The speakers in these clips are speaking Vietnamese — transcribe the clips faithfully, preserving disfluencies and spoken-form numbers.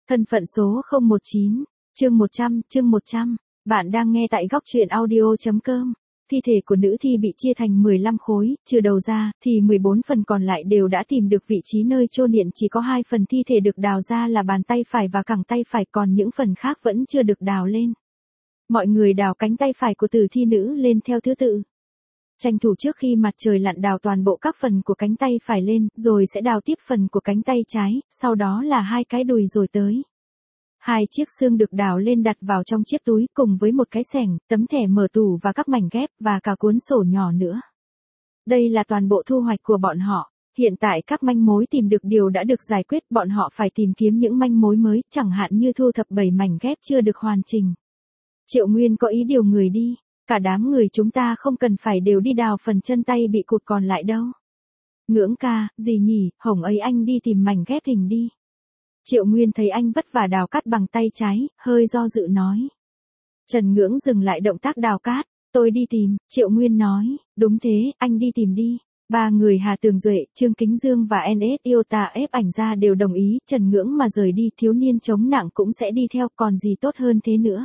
Thân phận số không một chín, chương một trăm, chương một trăm. Bạn đang nghe tại góc truyện audio.com. Thi thể của nữ thi bị chia thành mười lăm khối, trừ đầu ra, thì mười bốn phần còn lại đều đã tìm được vị trí nơi chôn hiện, chỉ có hai phần thi thể được đào ra là bàn tay phải và cẳng tay phải, còn những phần khác vẫn chưa được đào lên. Mọi người đào cánh tay phải của tử thi nữ lên theo thứ tự. Tranh thủ trước khi mặt trời lặn đào toàn bộ các phần của cánh tay phải lên, rồi sẽ đào tiếp phần của cánh tay trái, sau đó là hai cái đùi rồi tới. Hai chiếc xương được đào lên đặt vào trong chiếc túi cùng với một cái xẻng, tấm thẻ mở tủ và các mảnh ghép và cả cuốn sổ nhỏ nữa. Đây là toàn bộ thu hoạch của bọn họ. Hiện tại các manh mối tìm được đều đã được giải quyết, bọn họ phải tìm kiếm những manh mối mới, chẳng hạn như thu thập bảy mảnh ghép chưa được hoàn chỉnh. Triệu Nguyên có ý điều người đi. Cả đám người chúng ta không cần phải đều đi đào phần chân tay bị cụt còn lại đâu. Ngưỡng ca, gì nhỉ, Hồng ấy anh đi tìm mảnh ghép hình đi. Triệu Nguyên thấy anh vất vả đào cát bằng tay trái, hơi do dự nói. Trần Ngưỡng dừng lại động tác đào cát, tôi đi tìm, Triệu Nguyên nói, đúng thế, anh đi tìm đi. Ba người Hà Tường Duệ, Trương Kính Dương và en ét Iota ép ảnh ra đều đồng ý, Trần Ngưỡng mà rời đi, thiếu niên chống nặng cũng sẽ đi theo, còn gì tốt hơn thế nữa.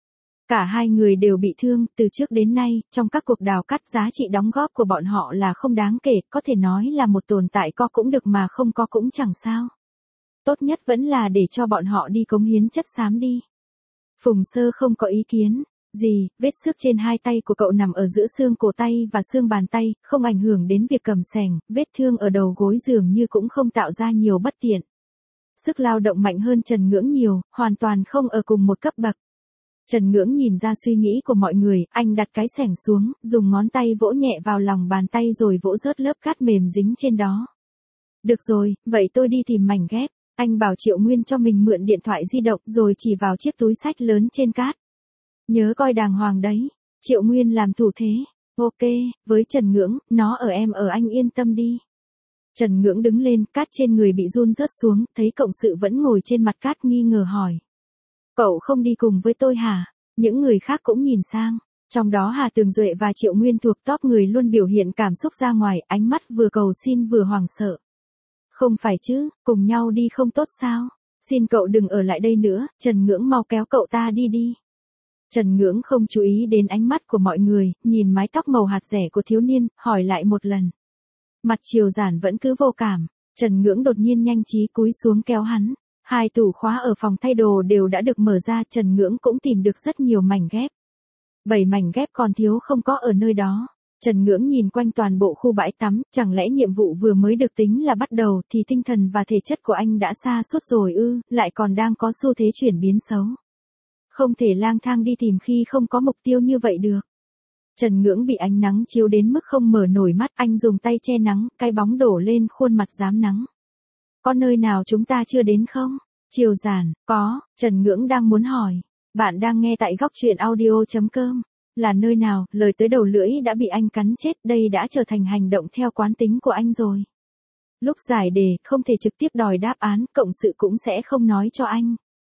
Cả hai người đều bị thương, từ trước đến nay, trong các cuộc đào cát giá trị đóng góp của bọn họ là không đáng kể, có thể nói là một tồn tại có cũng được mà không có cũng chẳng sao. Tốt nhất vẫn là để cho bọn họ đi cống hiến chất xám đi. Phùng Sơ không có ý kiến. Gì, vết xước trên hai tay của cậu nằm ở giữa xương cổ tay và xương bàn tay, không ảnh hưởng đến việc cầm xẻng, vết thương ở đầu gối dường như cũng không tạo ra nhiều bất tiện. Sức lao động mạnh hơn Trần Ngưỡng nhiều, hoàn toàn không ở cùng một cấp bậc. Trần Ngưỡng nhìn ra suy nghĩ của mọi người, anh đặt cái xẻng xuống, dùng ngón tay vỗ nhẹ vào lòng bàn tay rồi vỗ rớt lớp cát mềm dính trên đó. Được rồi, vậy tôi đi tìm mảnh ghép. Anh bảo Triệu Nguyên cho mình mượn điện thoại di động rồi chỉ vào chiếc túi xách lớn trên cát. Nhớ coi đàng hoàng đấy. Triệu Nguyên làm thủ thế. Ok, với Trần Ngưỡng, nó ở em ở anh yên tâm đi. Trần Ngưỡng đứng lên, cát trên người bị run rớt xuống, thấy cộng sự vẫn ngồi trên mặt cát nghi ngờ hỏi. Cậu không đi cùng với tôi hả? Những người khác cũng nhìn sang. Trong đó Hà Tường Duệ và Triệu Nguyên thuộc top người luôn biểu hiện cảm xúc ra ngoài, ánh mắt vừa cầu xin vừa hoảng sợ. Không phải chứ, cùng nhau đi không tốt sao? Xin cậu đừng ở lại đây nữa, Trần Ngưỡng mau kéo cậu ta đi đi. Trần Ngưỡng không chú ý đến ánh mắt của mọi người, nhìn mái tóc màu hạt rẻ của thiếu niên, hỏi lại một lần. Mặt Triều Giản vẫn cứ vô cảm, Trần Ngưỡng đột nhiên nhanh trí cúi xuống kéo hắn. Hai tủ khóa ở phòng thay đồ đều đã được mở ra, Trần Ngưỡng cũng tìm được rất nhiều mảnh ghép. Bảy mảnh ghép còn thiếu không có ở nơi đó. Trần Ngưỡng nhìn quanh toàn bộ khu bãi tắm, chẳng lẽ nhiệm vụ vừa mới được tính là bắt đầu thì tinh thần và thể chất của anh đã sa sút rồi ư, lại còn đang có xu thế chuyển biến xấu. Không thể lang thang đi tìm khi không có mục tiêu như vậy được. Trần Ngưỡng bị ánh nắng chiếu đến mức không mở nổi mắt, anh dùng tay che nắng, cái bóng đổ lên khuôn mặt rám nắng. Có nơi nào chúng ta chưa đến không? Triều Giản, có, Trần Ngưỡng đang muốn hỏi. Bạn đang nghe tại góc truyện audio.com. Là nơi nào, lời tới đầu lưỡi đã bị anh cắn chết, đây đã trở thành hành động theo quán tính của anh rồi. Lúc giải đề, không thể trực tiếp đòi đáp án, cộng sự cũng sẽ không nói cho anh.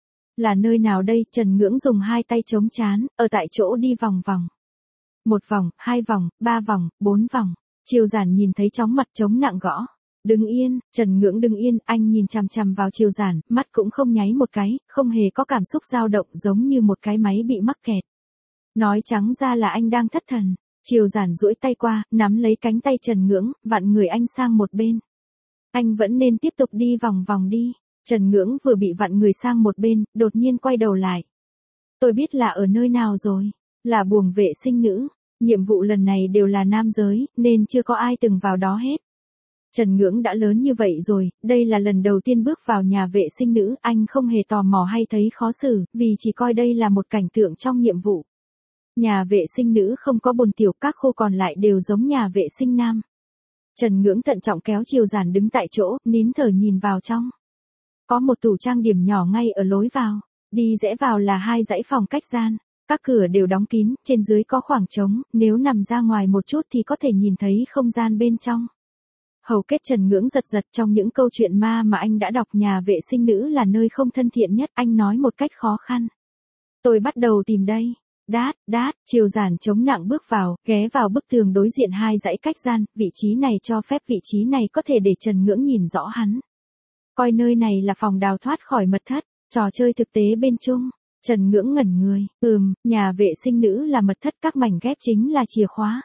Là nơi nào đây? Trần Ngưỡng dùng hai tay chống trán, ở tại chỗ đi vòng vòng. Một vòng, hai vòng, ba vòng, bốn vòng. Triều Giản nhìn thấy chóng mặt chống nặng gõ. Đứng yên, Trần Ngưỡng đứng yên, anh nhìn chằm chằm vào Triều Giản, mắt cũng không nháy một cái, không hề có cảm xúc dao động, giống như một cái máy bị mắc kẹt. Nói trắng ra là anh đang thất thần. Triều Giản duỗi tay qua, nắm lấy cánh tay Trần Ngưỡng, vặn người anh sang một bên. Anh vẫn nên tiếp tục đi vòng vòng đi. Trần Ngưỡng vừa bị vặn người sang một bên, đột nhiên quay đầu lại. Tôi biết là ở nơi nào rồi, là buồng vệ sinh nữ. Nhiệm vụ lần này đều là nam giới, nên chưa có ai từng vào đó hết. Trần Ngưỡng đã lớn như vậy rồi, đây là lần đầu tiên bước vào nhà vệ sinh nữ, anh không hề tò mò hay thấy khó xử, vì chỉ coi đây là một cảnh tượng trong nhiệm vụ. Nhà vệ sinh nữ không có bồn tiểu, các khu còn lại đều giống nhà vệ sinh nam. Trần Ngưỡng thận trọng kéo Triều Giản đứng tại chỗ, nín thở nhìn vào trong. Có một tủ trang điểm nhỏ ngay ở lối vào, đi rẽ vào là hai dãy phòng cách gian, các cửa đều đóng kín, trên dưới có khoảng trống, nếu nằm ra ngoài một chút thì có thể nhìn thấy không gian bên trong. Hầu kết Trần Ngưỡng giật giật, trong những câu chuyện ma mà anh đã đọc, nhà vệ sinh nữ là nơi không thân thiện nhất, anh nói một cách khó khăn. Tôi bắt đầu tìm đây. Đát, đát, Triều Giản chống nặng bước vào, ghé vào bức tường đối diện hai dãy cách gian, vị trí này cho phép vị trí này có thể để Trần Ngưỡng nhìn rõ hắn. Coi nơi này là phòng đào thoát khỏi mật thất, Trò chơi thực tế bên chung. Trần Ngưỡng ngẩn người, ừm, nhà vệ sinh nữ là mật thất, các mảnh ghép chính là chìa khóa.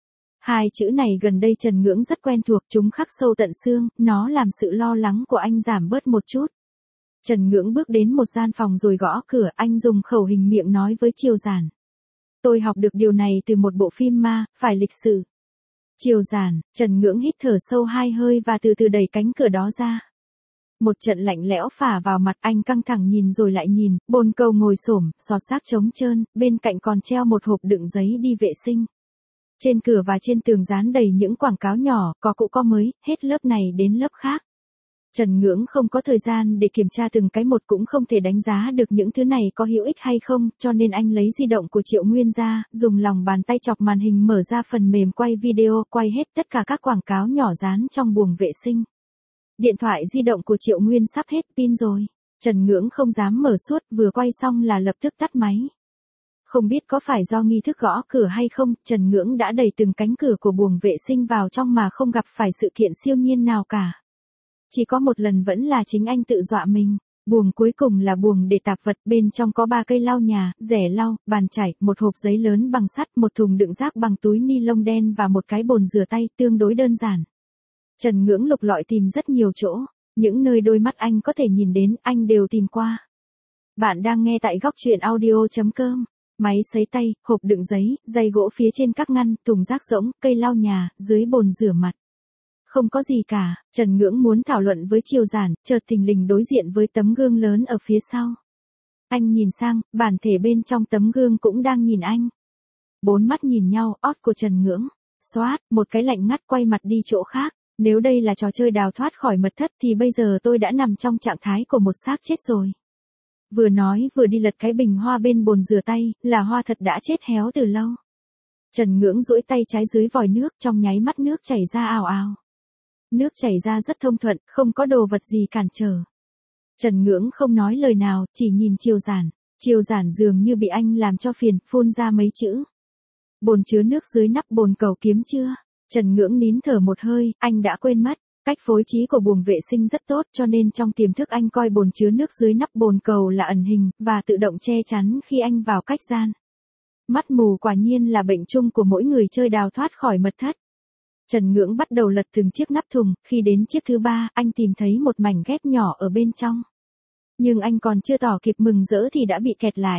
Hai chữ này gần đây Trần Ngưỡng rất quen thuộc, chúng khắc sâu tận xương, nó làm sự lo lắng của anh giảm bớt một chút. Trần Ngưỡng bước đến một gian phòng rồi gõ cửa, anh dùng khẩu hình miệng nói với Triều Giản. Tôi học được điều này từ một bộ phim ma, phải lịch sử. Triều Giản, Trần Ngưỡng hít thở sâu hai hơi và từ từ đẩy cánh cửa đó ra. Một trận lạnh lẽo phả vào mặt, anh căng thẳng nhìn rồi lại nhìn, bồn cầu ngồi xổm, sọt xác trống trơn, bên cạnh còn treo một hộp đựng giấy đi vệ sinh. Trên cửa và trên tường dán đầy những quảng cáo nhỏ, có cũ có mới, hết lớp này đến lớp khác. Trần Ngưỡng không có thời gian để kiểm tra từng cái một, cũng không thể đánh giá được những thứ này có hữu ích hay không, cho nên anh lấy di động của Triệu Nguyên ra, dùng lòng bàn tay chọc màn hình mở ra phần mềm quay video, quay hết tất cả các quảng cáo nhỏ dán trong buồng vệ sinh. Điện thoại di động của Triệu Nguyên sắp hết pin rồi. Trần Ngưỡng không dám mở suốt, vừa quay xong là lập tức tắt máy. Không biết có phải do nghi thức gõ cửa hay không, Trần Ngưỡng đã đẩy từng cánh cửa của buồng vệ sinh vào trong mà không gặp phải sự kiện siêu nhiên nào cả. Chỉ có một lần vẫn là chính anh tự dọa mình. Buồng cuối cùng là buồng để tạp vật, bên trong có ba cây lau nhà, rẻ lau, bàn chải, một hộp giấy lớn bằng sắt, một thùng đựng rác bằng túi ni lông đen và một cái bồn rửa tay, tương đối đơn giản. Trần Ngưỡng lục lọi tìm rất nhiều chỗ, những nơi đôi mắt anh có thể nhìn đến, anh đều tìm qua. Bạn đang nghe tại góc truyện audio chấm com. Máy sấy tay, hộp đựng giấy, giày gỗ phía trên các ngăn, thùng rác rỗng, cây lau nhà, dưới bồn rửa mặt. Không có gì cả, Trần Ngưỡng muốn thảo luận với Triều Giản, chợt thình lình đối diện với tấm gương lớn ở phía sau. Anh nhìn sang, bản thể bên trong tấm gương cũng đang nhìn anh. Bốn mắt nhìn nhau, ót của Trần Ngưỡng. Xoát, một cái lạnh ngắt quay mặt đi chỗ khác. Nếu đây là trò chơi đào thoát khỏi mật thất thì bây giờ tôi đã nằm trong trạng thái của một xác chết rồi. Vừa nói vừa đi lật cái bình hoa bên bồn rửa tay, là hoa thật đã chết héo từ lâu. Trần Ngưỡng duỗi tay trái dưới vòi nước, trong nháy mắt nước chảy ra ào ào. Nước chảy ra rất thông thuận, không có đồ vật gì cản trở. Trần Ngưỡng không nói lời nào, chỉ nhìn Triều Giản. Triều Giản dường như bị anh làm cho phiền, phun ra mấy chữ. Bồn chứa nước dưới nắp bồn cầu kiếm chưa? Trần Ngưỡng nín thở một hơi, anh đã quên mất. Cách phối trí của buồng vệ sinh rất tốt, cho nên trong tiềm thức anh coi bồn chứa nước dưới nắp bồn cầu là ẩn hình, và tự động che chắn khi anh vào cách gian. Mắt mù quả nhiên là bệnh chung của mỗi người chơi đào thoát khỏi mật thất. Trần Ngưỡng bắt đầu lật từng chiếc nắp thùng, khi đến chiếc thứ ba, anh tìm thấy một mảnh ghép nhỏ ở bên trong. Nhưng anh còn chưa tỏ kịp mừng rỡ thì đã bị kẹt lại.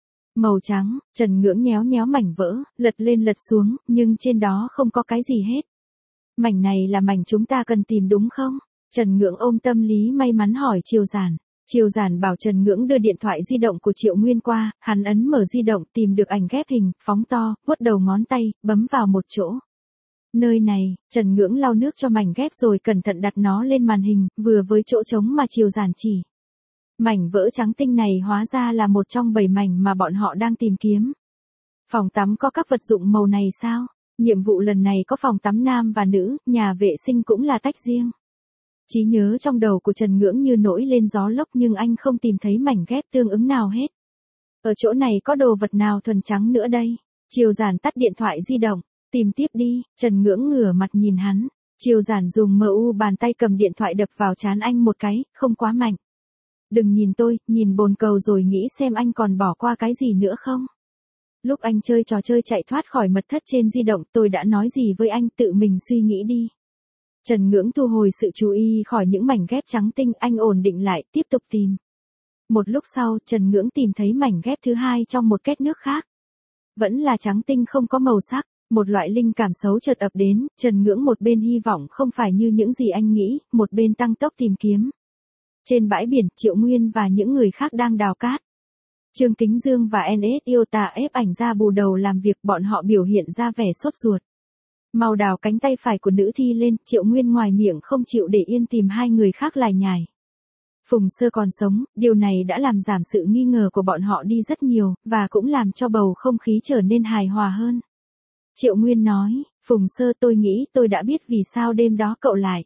Màu trắng, Trần Ngưỡng nhéo nhéo mảnh vỡ, lật lên lật xuống, nhưng trên đó không có cái gì hết. Mảnh này là mảnh chúng ta cần tìm đúng không? Trần Ngưỡng ôm tâm lý may mắn hỏi Triều Giản. Triều Giản bảo Trần Ngưỡng đưa điện thoại di động của Triệu Nguyên qua, hắn ấn mở di động tìm được ảnh ghép hình, phóng to, vuốt đầu ngón tay, bấm vào một chỗ. Nơi này, Trần Ngưỡng lau nước cho mảnh ghép rồi cẩn thận đặt nó lên màn hình, vừa với chỗ trống mà Triều Giản chỉ. Mảnh vỡ trắng tinh này hóa ra là một trong bảy mảnh mà bọn họ đang tìm kiếm. Phòng tắm có các vật dụng màu này sao? Nhiệm vụ lần này có phòng tắm nam và nữ, nhà vệ sinh cũng là tách riêng. Trí nhớ trong đầu của Trần Ngưỡng như nổi lên gió lốc nhưng anh không tìm thấy mảnh ghép tương ứng nào hết. Ở chỗ này có đồ vật nào thuần trắng nữa đây? Triều Giản tắt điện thoại di động, tìm tiếp đi, Trần Ngưỡng ngửa mặt nhìn hắn. Triều Giản dùng mờ u bàn tay cầm điện thoại đập vào trán anh một cái, không quá mạnh. Đừng nhìn tôi, nhìn bồn cầu rồi nghĩ xem anh còn bỏ qua cái gì nữa không? Lúc anh chơi trò chơi chạy thoát khỏi mật thất trên di động, tôi đã nói gì với anh, tự mình suy nghĩ đi. Trần Ngưỡng thu hồi sự chú ý khỏi những mảnh ghép trắng tinh, anh ổn định lại, tiếp tục tìm. Một lúc sau, Trần Ngưỡng tìm thấy mảnh ghép thứ hai trong một két nước khác. Vẫn là trắng tinh không có màu sắc, một loại linh cảm xấu chợt ập đến, Trần Ngưỡng một bên hy vọng không phải như những gì anh nghĩ, một bên tăng tốc tìm kiếm. Trên bãi biển, Triệu Nguyên và những người khác đang đào cát. Trương Kính Dương và en ét Iota ép ảnh ra bù đầu làm việc, bọn họ biểu hiện ra vẻ sốt ruột. Mau đào cánh tay phải của nữ thi lên, Triệu Nguyên ngoài miệng không chịu để yên tìm hai người khác lải nhải. Phùng Sơ còn sống, điều này đã làm giảm sự nghi ngờ của bọn họ đi rất nhiều, và cũng làm cho bầu không khí trở nên hài hòa hơn. Triệu Nguyên nói, Phùng Sơ, tôi nghĩ tôi đã biết vì sao đêm đó cậu lại.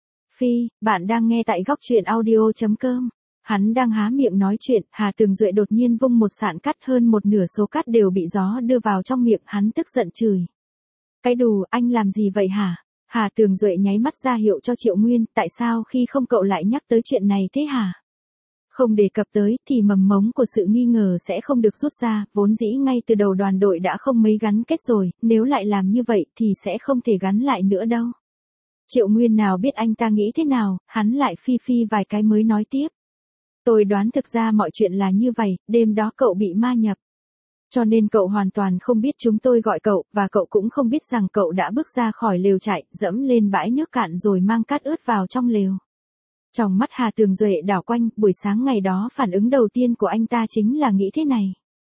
Phi, bạn đang nghe tại góc truyện audio chấm com. Hắn đang há miệng nói chuyện, Hà Tường Duệ đột nhiên vung một sạn cát, hơn một nửa số cát đều bị gió đưa vào trong miệng, hắn tức giận chửi. Cái đù, anh làm gì vậy hả? Hà Tường Duệ nháy mắt ra hiệu cho Triệu Nguyên, tại sao khi không cậu lại nhắc tới chuyện này thế hả? Không đề cập tới thì mầm mống của sự nghi ngờ sẽ không được rút ra, vốn dĩ ngay từ đầu đoàn đội đã không mấy gắn kết rồi, nếu lại làm như vậy thì sẽ không thể gắn lại nữa đâu. Triệu Nguyên nào biết anh ta nghĩ thế nào, hắn lại phi phi vài cái mới nói tiếp. Tôi đoán thực ra mọi chuyện là như vậy, đêm đó cậu bị ma nhập. Cho nên cậu hoàn toàn không biết chúng tôi gọi cậu, và cậu cũng không biết rằng cậu đã bước ra khỏi lều trại, dẫm lên bãi nước cạn rồi mang cát ướt vào trong lều. Trong mắt Hà Tường Duệ đảo quanh, buổi sáng ngày đó phản ứng đầu tiên của anh ta chính là nghĩ thế này.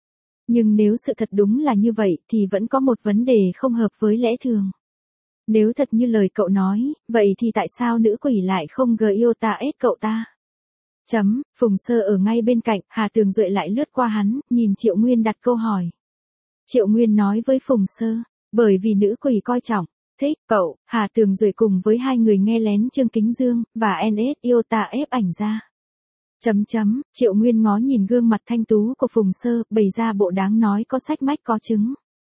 Nhưng nếu sự thật đúng là như vậy thì vẫn có một vấn đề không hợp với lẽ thường. Nếu thật như lời cậu nói, vậy thì tại sao nữ quỷ lại không gờ yêu ta ết cậu ta? Chấm, Phùng Sơ ở ngay bên cạnh, Hà Tường Duệ lại lướt qua hắn, nhìn Triệu Nguyên đặt câu hỏi. Triệu Nguyên nói với Phùng Sơ, bởi vì nữ quỷ coi trọng, thích, cậu, Hà Tường Duệ cùng với hai người nghe lén Trương Kính Dương, và en ét yêu ta ép ảnh ra. Chấm chấm, Triệu Nguyên ngó nhìn gương mặt thanh tú của Phùng Sơ, bày ra bộ đáng nói có sách mách có chứng.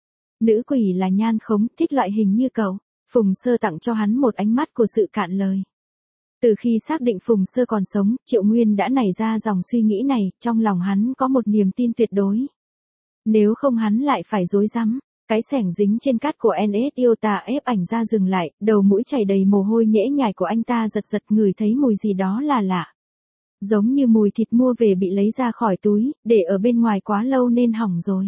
Nữ quỷ là nhan khống, thích loại hình như cậu. Phùng Sơ tặng cho hắn một ánh mắt của sự cạn lời. Từ khi xác định Phùng Sơ còn sống, Triệu Nguyên đã nảy ra dòng suy nghĩ này, trong lòng hắn có một niềm tin tuyệt đối. Nếu không hắn lại phải rối rắm. Cái xẻng dính trên cát của en ét yêu ta ép ảnh ra dừng lại, đầu mũi chảy đầy mồ hôi nhễ nhại của anh ta giật giật ngửi thấy mùi gì đó là lạ. Giống như mùi thịt mua về bị lấy ra khỏi túi, để ở bên ngoài quá lâu nên hỏng rồi.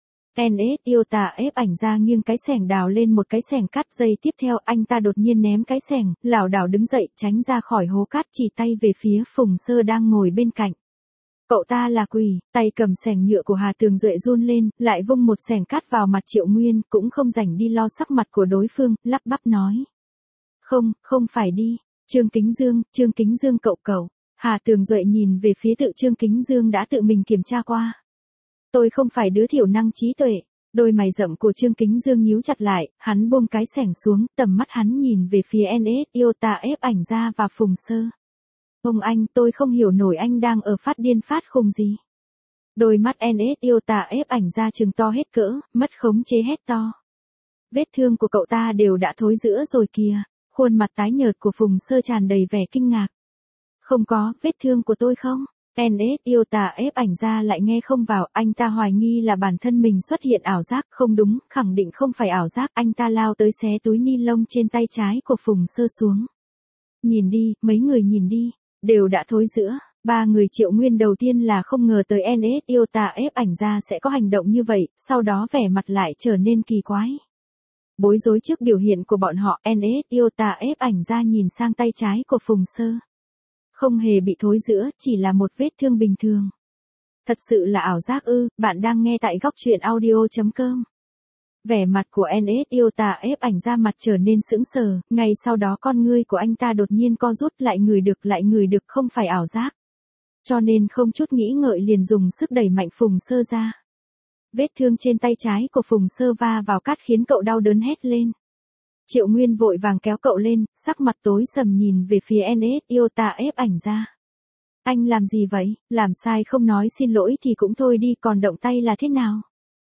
en ét yêu ta ép ảnh ra nghiêng cái xẻng đào lên một cái xẻng cát, giây tiếp theo anh ta đột nhiên ném cái xẻng, lảo đảo đứng dậy tránh ra khỏi hố cát, chỉ tay về phía Phùng Sơ đang ngồi bên cạnh. Cậu ta là quỷ, tay cầm xẻng nhựa của Hà Tường Duệ run lên, lại vung một xẻng cát vào mặt Triệu Nguyên, cũng không rảnh đi lo sắc mặt của đối phương, lắp bắp nói. Không, không phải đi, Trương Kính Dương, Trương Kính Dương cậu cậu. Hà Tường Duệ nhìn về phía tự Trương Kính Dương đã tự mình kiểm tra qua. Tôi không phải đứa thiểu năng trí tuệ. Đôi mày rậm của Trương Kính Dương nhíu chặt lại, hắn buông cái xẻng xuống, tầm mắt hắn nhìn về phía en ét yêu ta ép ảnh ra và Phùng Sơ. Ông anh, tôi không hiểu nổi anh đang ở phát điên phát khùng gì. Đôi mắt en ét yêu ta ép ảnh ra trừng to hết cỡ, mất khống chế hét to. Vết thương của cậu ta đều đã thối rữa rồi kìa, khuôn mặt tái nhợt của Phùng Sơ tràn đầy vẻ kinh ngạc. Không có, vết thương của tôi không? en ét yêu ta ép ảnh ra lại nghe không vào, anh ta hoài nghi là bản thân mình xuất hiện ảo giác, không đúng, khẳng định không phải ảo giác, anh ta lao tới xé túi ni lông trên tay trái của Phùng Sơ xuống. Nhìn đi, mấy người nhìn đi, đều đã thối rữa. Ba người Triệu Nguyên đầu tiên là không ngờ tới en ét yêu ta ép ảnh ra sẽ có hành động như vậy, sau đó vẻ mặt lại trở nên kỳ quái. Bối rối trước biểu hiện của bọn họ, en ét yêu ta ép ảnh ra nhìn sang tay trái của Phùng Sơ. Không hề bị thối rữa, chỉ là một vết thương bình thường. Thật sự là ảo giác ư? Bạn đang nghe tại góc truyện audio chấm com. Vẻ mặt của en ét yêu ta ép ảnh ra mặt trở nên sững sờ, ngay sau đó con ngươi của anh ta đột nhiên co rút lại, người được lại người được, không phải ảo giác. Cho nên không chút nghĩ ngợi liền dùng sức đẩy mạnh Phùng Sơ ra. Vết thương trên tay trái của Phùng Sơ va vào cát khiến cậu đau đớn hét lên. Triệu Nguyên vội vàng kéo cậu lên, sắc mặt tối sầm nhìn về phía en ét yêu ta ép ảnh ra. Anh làm gì vậy, làm sai không nói xin lỗi thì cũng thôi đi, còn động tay là thế nào?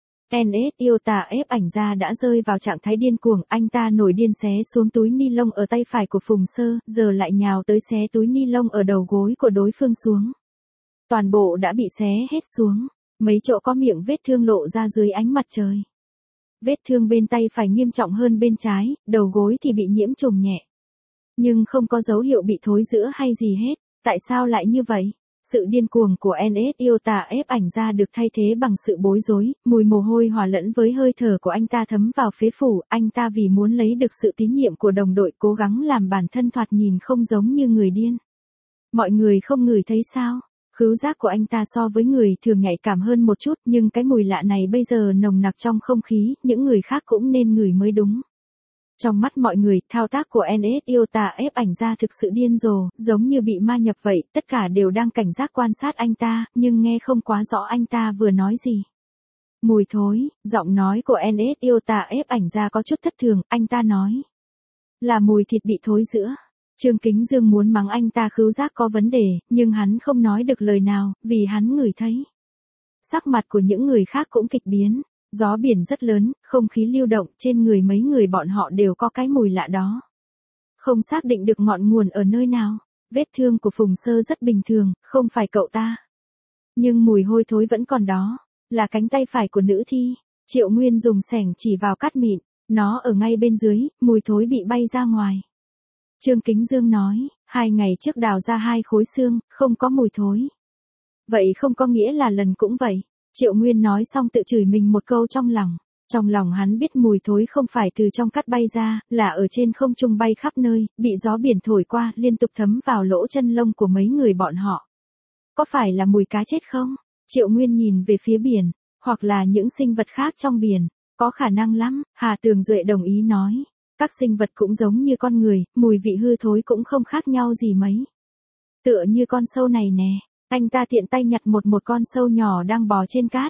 en ét yêu ta ép ảnh ra đã rơi vào trạng thái điên cuồng, anh ta nổi điên xé xuống túi ni lông ở tay phải của Phùng Sơ, giờ lại nhào tới xé túi ni lông ở đầu gối của đối phương xuống. Toàn bộ đã bị xé hết xuống, mấy chỗ có miệng vết thương lộ ra dưới ánh mặt trời. Vết thương bên tay phải nghiêm trọng hơn bên trái, đầu gối thì bị nhiễm trùng nhẹ. Nhưng không có dấu hiệu bị thối rữa hay gì hết, tại sao lại như vậy? Sự điên cuồng của en ét yêu ta ép ảnh ra được thay thế bằng sự bối rối, mùi mồ hôi hòa lẫn với hơi thở của anh ta thấm vào phế phủ, anh ta vì muốn lấy được sự tín nhiệm của đồng đội cố gắng làm bản thân thoạt nhìn không giống như người điên. Mọi người không ngửi thấy sao? Khứu giác của anh ta so với người thường nhạy cảm hơn một chút, nhưng cái mùi lạ này bây giờ nồng nặc trong không khí, những người khác cũng nên ngửi mới đúng. Trong mắt mọi người, thao tác của en ét yêu ta ép ảnh ra thực sự điên rồ, giống như bị ma nhập vậy, tất cả đều đang cảnh giác quan sát anh ta, nhưng nghe không quá rõ anh ta vừa nói gì. Mùi thối, giọng nói của en ét yêu ta ép ảnh ra có chút thất thường, anh ta nói. Là mùi thịt bị thối rữa. Trương Kính Dương muốn mắng anh ta khứu giác có vấn đề, nhưng hắn không nói được lời nào, vì hắn ngửi thấy. Sắc mặt của những người khác cũng kịch biến. Gió biển rất lớn, không khí lưu động, trên người mấy người bọn họ đều có cái mùi lạ đó. Không xác định được ngọn nguồn ở nơi nào, Vết thương của Phùng Sơ rất bình thường, không phải cậu ta. Nhưng mùi hôi thối vẫn còn đó, là cánh tay phải của nữ thi. Triệu Nguyên dùng xẻng chỉ vào cát mịn, nó ở ngay bên dưới, mùi thối bị bay ra ngoài. Trương Kính Dương nói, hai ngày trước đào ra hai khối xương, không có mùi thối. Vậy không có nghĩa là lần cũng vậy. Triệu Nguyên nói xong tự chửi mình một câu trong lòng. Trong lòng hắn biết mùi thối không phải từ trong cát bay ra, là ở trên không trung bay khắp nơi, bị gió biển thổi qua, liên tục thấm vào lỗ chân lông của mấy người bọn họ. Có phải là mùi cá chết không? Triệu Nguyên nhìn về phía biển, hoặc là những sinh vật khác trong biển. Có khả năng lắm, Hà Tường Duệ đồng ý nói. Các sinh vật cũng giống như con người, mùi vị hư thối cũng không khác nhau gì mấy. Tựa như con sâu này nè, anh ta tiện tay nhặt một một con sâu nhỏ đang bò trên cát.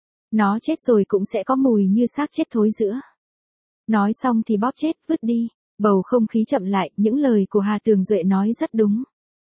Nó chết rồi cũng sẽ có mùi như xác chết thối rữa. Nói xong thì bóp chết, vứt đi. Bầu không khí chậm lại, những lời của Hà Tường Duệ nói rất đúng.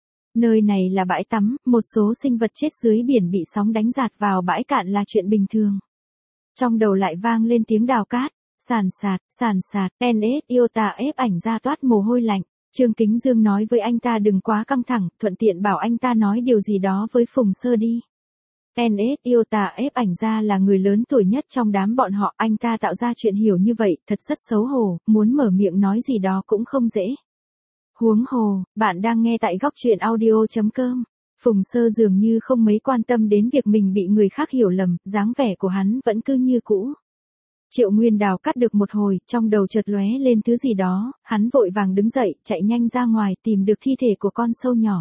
Nơi này là bãi tắm, một số sinh vật chết dưới biển bị sóng đánh dạt vào bãi cạn là chuyện bình thường. Trong đầu lại vang lên tiếng đào cát, sàn sạt, sàn sạt, en ét Iota ép ảnh ra toát mồ hôi lạnh. Trương Kính Dương nói với anh ta đừng quá căng thẳng, thuận tiện bảo anh ta nói điều gì đó với Phùng Sơ đi. en ét Iota ép ảnh ra là người lớn tuổi nhất trong đám bọn họ, anh ta tạo ra chuyện hiểu như vậy, thật rất xấu hổ, muốn mở miệng nói gì đó cũng không dễ. Huống hồ, bạn đang nghe tại góc truyện audio chấm com. Phùng Sơ dường như không mấy quan tâm đến việc mình bị người khác hiểu lầm, dáng vẻ của hắn vẫn cứ như cũ. Triệu Nguyên đào cắt được một hồi, trong đầu chợt lóe lên thứ gì đó, hắn vội vàng đứng dậy, chạy nhanh ra ngoài tìm được thi thể của con sâu nhỏ.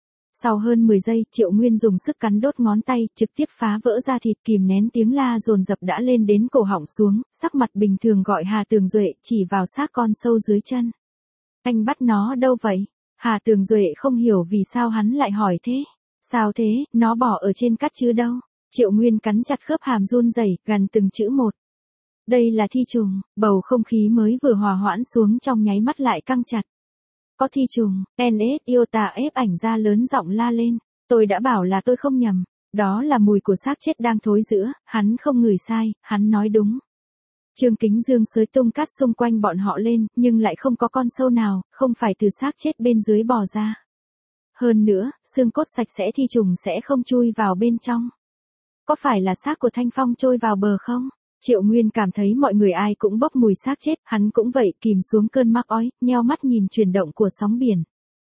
Sau hơn mười giây, Triệu Nguyên dùng sức cắn đốt ngón tay, trực tiếp phá vỡ ra thịt, kìm nén tiếng la dồn dập đã lên đến cổ họng xuống, sắc mặt bình thường gọi Hà Tường Duệ, chỉ vào xác con sâu dưới chân. Anh bắt nó đâu vậy? Hà Tường Duệ không hiểu vì sao hắn lại hỏi thế. Sao thế, nó bỏ ở trên cát chứ đâu. Triệu Nguyên cắn chặt khớp hàm run rẩy, gần từng chữ một. Đây là thi trùng, bầu không khí mới vừa hòa hoãn xuống trong nháy mắt lại căng chặt. Có thi trùng, en ét Iota ép ảnh ra lớn giọng la lên. Tôi đã bảo là tôi không nhầm. Đó là mùi của xác chết đang thối rữa, hắn không ngửi sai, hắn nói đúng. Trương Kính Dương xới tung cát xung quanh bọn họ lên, nhưng lại không có con sâu nào, không phải từ xác chết bên dưới bò ra. Hơn nữa, xương cốt sạch sẽ thi trùng sẽ không chui vào bên trong. Có phải là xác của Thanh Phong trôi vào bờ không? Triệu Nguyên cảm thấy mọi người ai cũng bốc mùi xác chết, hắn cũng vậy, kìm xuống cơn mắc ói, nheo mắt nhìn chuyển động của sóng biển.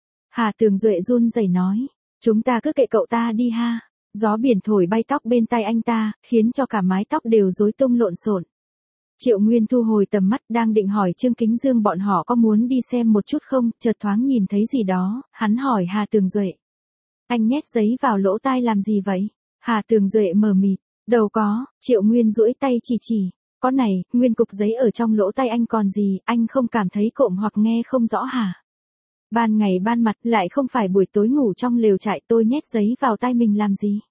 Hà Tường Duệ run rẩy nói, chúng ta cứ kệ cậu ta đi ha. Gió biển thổi bay tóc bên tai anh ta, khiến cho cả mái tóc đều rối tung lộn xộn. Triệu Nguyên thu hồi tầm mắt, đang định hỏi Trương Kính Dương bọn họ có muốn đi xem một chút không, chợt thoáng nhìn thấy gì đó, hắn hỏi Hà Tường Duệ. Anh nhét giấy vào lỗ tai làm gì vậy? Hà Tường Duệ mờ mịt, đâu có, Triệu Nguyên duỗi tay chỉ chỉ, có này, nguyên cục giấy ở trong lỗ tai anh còn gì, anh không cảm thấy cộm hoặc nghe không rõ hả? Ban ngày ban mặt lại không phải buổi tối ngủ trong lều trại, tôi nhét giấy vào tai mình làm gì?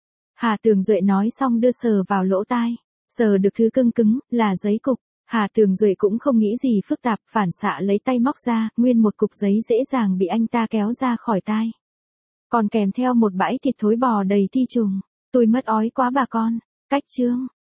Hà Tường Duệ nói xong đưa sờ vào lỗ tai. Sờ được thứ cứng cứng, là giấy cục. Hà Tường Duệ cũng không nghĩ gì phức tạp, phản xạ lấy tay móc ra, nguyên một cục giấy dễ dàng bị anh ta kéo ra khỏi tai. Còn kèm theo một bãi thịt thối bò đầy thi trùng. Tôi mất ói quá bà con. Cách chương.